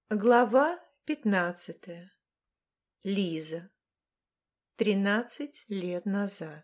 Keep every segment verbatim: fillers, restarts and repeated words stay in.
Глава пятнадцатая. Лиза. Тринадцать лет назад.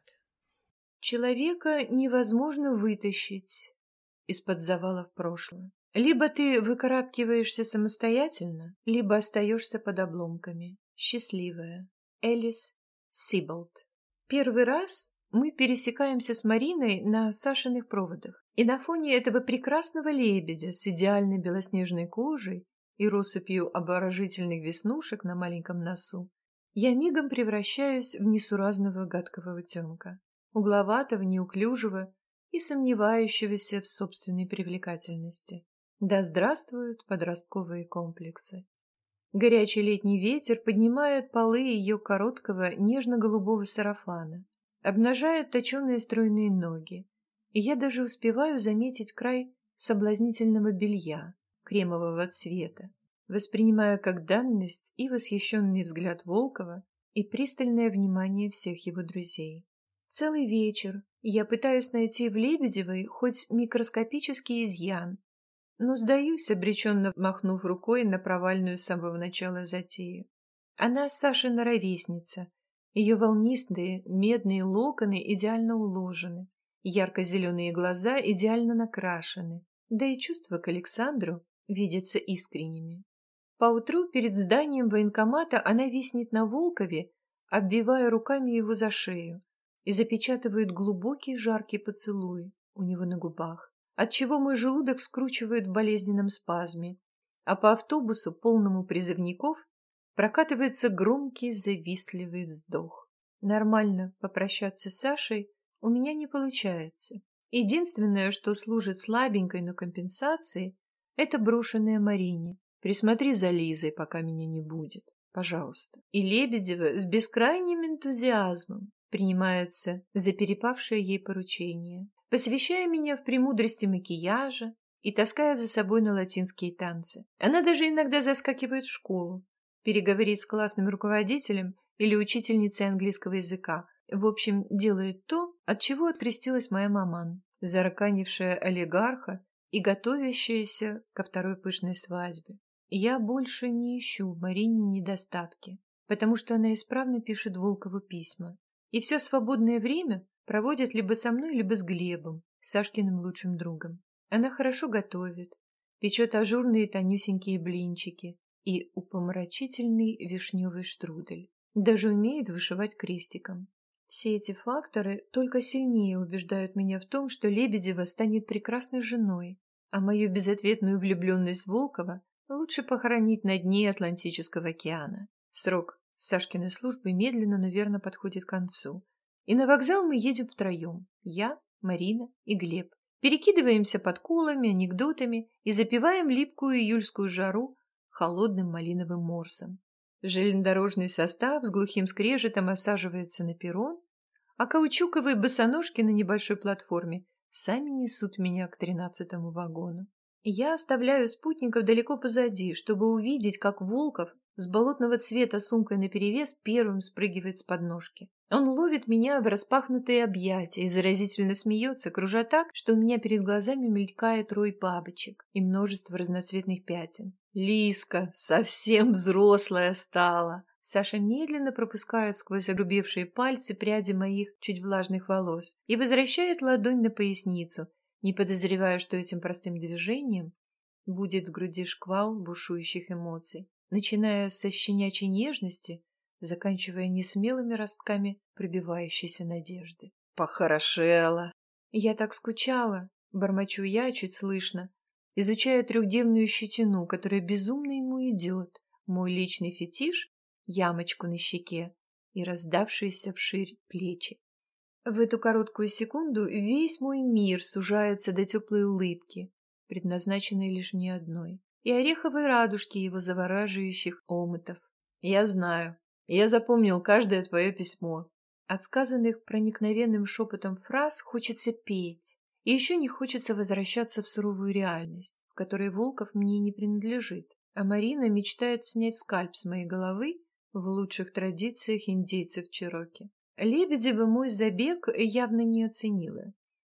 Человека невозможно вытащить из-под завалов прошлого. Либо ты выкарабкиваешься самостоятельно, либо остаешься под обломками. Счастливая. Элис Сиболт. Первый раз мы пересекаемся с Мариной на Сашиных проводах, и на фоне этого прекрасного лебедя с идеальной белоснежной кожей и россыпью обворожительных веснушек на маленьком носу я мигом превращаюсь в несуразного гадкого утенка, угловатого, неуклюжего и сомневающегося в собственной привлекательности. Да здравствуют подростковые комплексы! Горячий летний ветер поднимает полы ее короткого нежно-голубого сарафана, обнажает точеные стройные ноги, и я даже успеваю заметить край соблазнительного белья кремового цвета, воспринимая как данность и восхищенный взгляд Волкова, и пристальное внимание всех его друзей. Целый вечер я пытаюсь найти в Лебедевой хоть микроскопический изъян, но сдаюсь, обреченно махнув рукой на провальную с самого начала затею. Она Сашина ровесница, ее волнистые медные локоны идеально уложены, ярко-зеленые глаза идеально накрашены, да и чувства к Александру видятся искренними. Поутру перед зданием военкомата она виснет на Волкове, обвивая руками его за шею, и запечатывает глубокий жаркий поцелуй у него на губах, отчего мой желудок скручивает в болезненном спазме, а по автобусу, полному призывников, прокатывается громкий завистливый вздох. Нормально попрощаться с Сашей у меня не получается. Единственное, что служит слабенькой, но компенсацией, это брошенная Марине. Присмотри за Лизой, пока меня не будет, пожалуйста. И Лебедева с бескрайним энтузиазмом принимается за перепавшее ей поручение, посвящая меня в премудрости макияжа и таская за собой на латинские танцы. Она даже иногда заскакивает в школу, переговорит с классным руководителем или учительницей английского языка. В общем, делает то, от чего открестилась моя маман, зараканившая олигарха и готовящаяся ко второй пышной свадьбе. Я больше не ищу в Марине недостатки, потому что она исправно пишет Волкову письма, и все свободное время проводит либо со мной, либо с Глебом, Сашкиным лучшим другом. Она хорошо готовит, печет ажурные тонюсенькие блинчики и упомрачительный вишневый штрудель. Даже умеет вышивать крестиком. Все эти факторы только сильнее убеждают меня в том, что Лебедева станет прекрасной женой, а мою безответную влюбленность в Волкова лучше похоронить на дне Атлантического океана. Срок Сашкиной службы медленно, но верно подходит к концу. И на вокзал мы едем втроем. Я, Марина и Глеб. Перекидываемся подколами, анекдотами и запиваем липкую июльскую жару холодным малиновым морсом. Железнодорожный состав с глухим скрежетом осаживается на перрон, а каучуковые босоножки на небольшой платформе сами несут меня к тринадцатому вагону. Я оставляю спутников далеко позади, чтобы увидеть, как Волков с болотного цвета сумкой наперевес первым спрыгивает с подножки. Он ловит меня в распахнутые объятия и заразительно смеется, кружа так, что у меня перед глазами мелькает рой бабочек и множество разноцветных пятен. «Лизка, совсем взрослая стала!» Саша медленно пропускает сквозь огрубевшие пальцы пряди моих чуть влажных волос и возвращает ладонь на поясницу, не подозревая, что этим простым движением будет в груди шквал бушующих эмоций, начиная со щенячьей нежности, заканчивая несмелыми ростками пробивающейся надежды. «Похорошела!» «Я так скучала!» — бормочу я чуть слышно, изучая трехдневную щетину, которая безумно ему идет, мой личный фетиш, ямочку на щеке и раздавшиеся вширь плечи. В эту короткую секунду весь мой мир сужается до теплой улыбки, предназначенной лишь мне одной, и ореховой радужки его завораживающих омытов. «Я знаю. Я запомнил каждое твое письмо». От сказанных проникновенным шепотом фраз хочется петь, и еще не хочется возвращаться в суровую реальность, в которой Волков мне не принадлежит, а Марина мечтает снять скальп с моей головы в лучших традициях индейцев Чероки. Лебедева мой забег явно не оценила.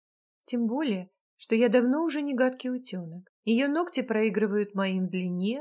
Тем более, что я давно уже не гадкий утенок. Ее ногти проигрывают моим в длине,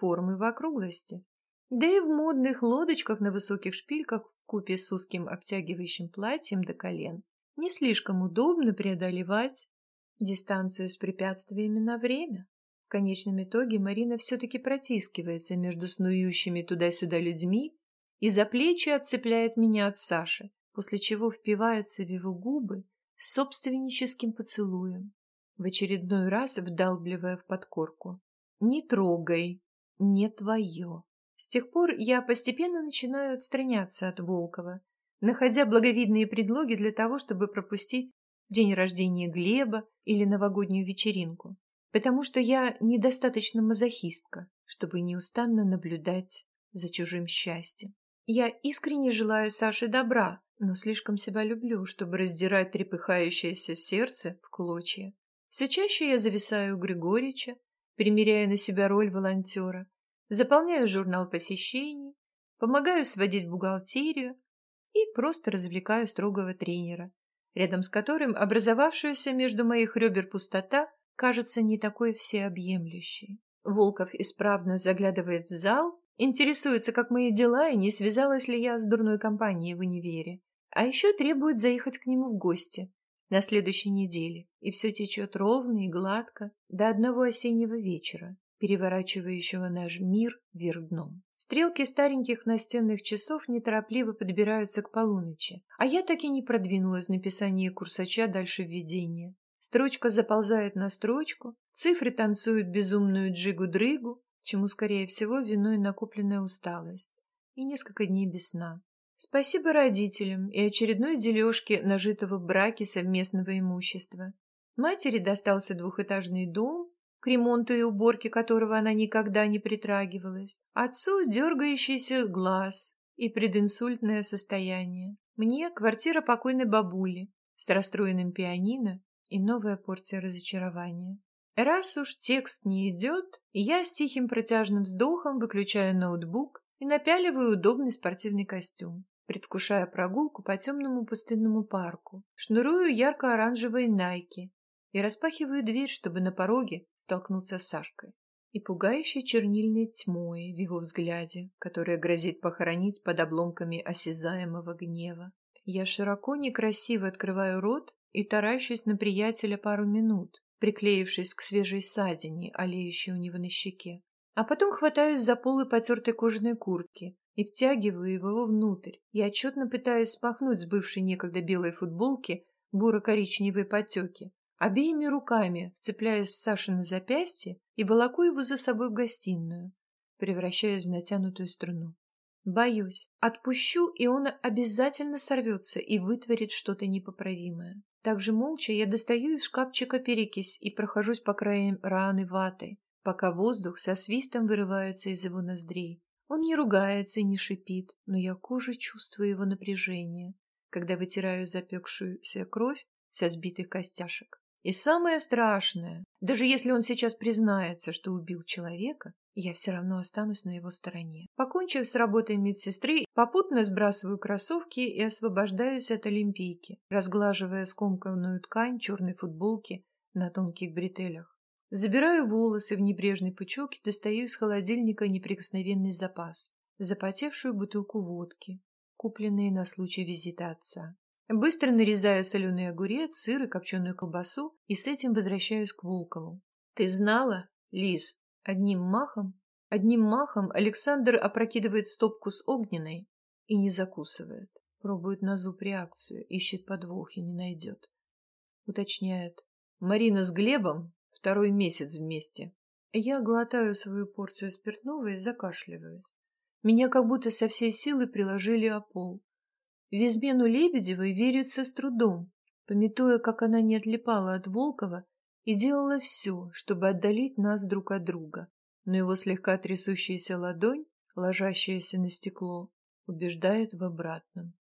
формы в округлости. Да и в модных лодочках на высоких шпильках вкупе с узким обтягивающим платьем до колен не слишком удобно преодолевать дистанцию с препятствиями на время. В конечном итоге Марина все-таки протискивается между снующими туда-сюда людьми и за плечи отцепляет меня от Саши, после чего впивается в его губы с собственническим поцелуем, в очередной раз вдалбливая в подкорку. «Не трогай, не твое». С тех пор я постепенно начинаю отстраняться от Волкова, находя благовидные предлоги для того, чтобы пропустить день рождения Глеба или новогоднюю вечеринку, потому что я недостаточно мазохистка, чтобы неустанно наблюдать за чужим счастьем. Я искренне желаю Саше добра, но слишком себя люблю, чтобы раздирать трепыхающееся сердце в клочья. Все чаще я зависаю у Григорича, примеряя на себя роль волонтера, заполняю журнал посещений, помогаю сводить бухгалтерию и просто развлекаю строгого тренера, рядом с которым образовавшаяся между моих ребер пустота кажется не такой всеобъемлющей. Волков исправно заглядывает в зал, интересуется, как мои дела и не связалась ли я с дурной компанией в универе, а еще требует заехать к нему в гости на следующей неделе, и все течет ровно и гладко до одного осеннего вечера, переворачивающего наш мир вверх дном. Стрелки стареньких настенных часов неторопливо подбираются к полуночи, а я так и не продвинулась в написании курсача дальше введения. Строчка заползает на строчку, цифры танцуют безумную джигу-дрыгу, чему, скорее всего, виной накопленная усталость и несколько дней без сна. Спасибо родителям и очередной дележке нажитого в браке совместного имущества. Матери достался двухэтажный дом, к ремонту и уборке которого она никогда не притрагивалась. Отцу дергающийся глаз и прединсультное состояние. Мне квартира покойной бабули с расстроенным пианино и новая порция разочарования. Раз уж текст не идет, я с тихим протяжным вздохом выключаю ноутбук и напяливаю удобный спортивный костюм, предвкушая прогулку по темному пустынному парку, шнурую ярко-оранжевые найки и распахиваю дверь, чтобы на пороге столкнуться с Сашкой и пугающей чернильной тьмой в его взгляде, которая грозит похоронить под обломками осязаемого гнева. Я широко некрасиво открываю рот и таращусь на приятеля пару минут, приклеившись к свежей ссадине, олеющей у него на щеке. А потом хватаюсь за полы потертой кожаной куртки и втягиваю его внутрь. Я отчетно пытаюсь смахнуть с бывшей некогда белой футболки буро-коричневые подтеки, обеими руками вцепляясь в Сашино запястье и волоку его за собой в гостиную, превращаясь в натянутую струну. Боюсь, отпущу, и он обязательно сорвется и вытворит что-то непоправимое. Так же молча я достаю из шкафчика перекись и прохожусь по краям раны ватой, пока воздух со свистом вырывается из его ноздрей. Он не ругается и не шипит, но я кожей чувствую его напряжение, когда вытираю запекшуюся кровь со сбитых костяшек. И самое страшное, даже если он сейчас признается, что убил человека, я все равно останусь на его стороне. Покончив с работой медсестры, попутно сбрасываю кроссовки и освобождаюсь от олимпийки, разглаживая скомканную ткань черной футболки на тонких бретелях. Забираю волосы в небрежный пучок и достаю из холодильника неприкосновенный запас, запотевшую бутылку водки, купленные на случай визита отца. Быстро нарезаю соленый огурец, сыр и копченую колбасу и с этим возвращаюсь к Волкову. «Ты знала, Лиз?» Одним махом, одним махом Александр опрокидывает стопку с огненной и не закусывает. Пробует на зуб реакцию, ищет подвох и не найдет. Уточняет: «Марина с Глебом второй месяц вместе». Я глотаю свою порцию спиртного и закашливаюсь. Меня как будто со всей силы приложили о пол. В измену Лебедевой верится с трудом, памятуя, как она не отлипала от Волкова и делала все, чтобы отдалить нас друг от друга, но его слегка трясущаяся ладонь, ложащаяся на стекло, убеждает в обратном.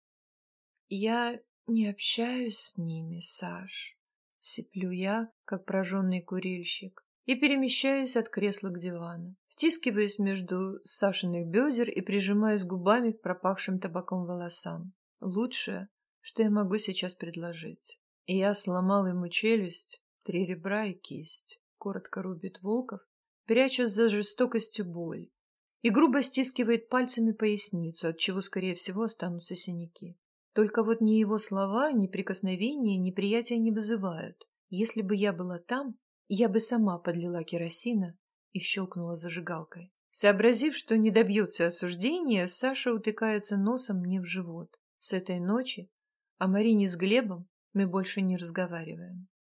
«Я не общаюсь с ними, Саш», — сиплю я, как прожженный курильщик, и перемещаюсь от кресла к дивану, втискиваясь между Сашиных бедер и прижимаясь губами к пропахшим табаком волосам. Лучшее, что я могу сейчас предложить. Я сломал ему челюсть, три ребра и кисть. Коротко рубит Волков, пряча за жестокостью боль, и грубо стискивает пальцами поясницу, отчего, скорее всего, останутся синяки. Только вот ни его слова, ни прикосновения неприятия не вызывают. Если бы я была там, я бы сама подлила керосина и щелкнула зажигалкой. Сообразив, что не добьется осуждения, Саша утыкается носом мне в живот. С этой ночи о Марине с Глебом мы больше не разговариваем.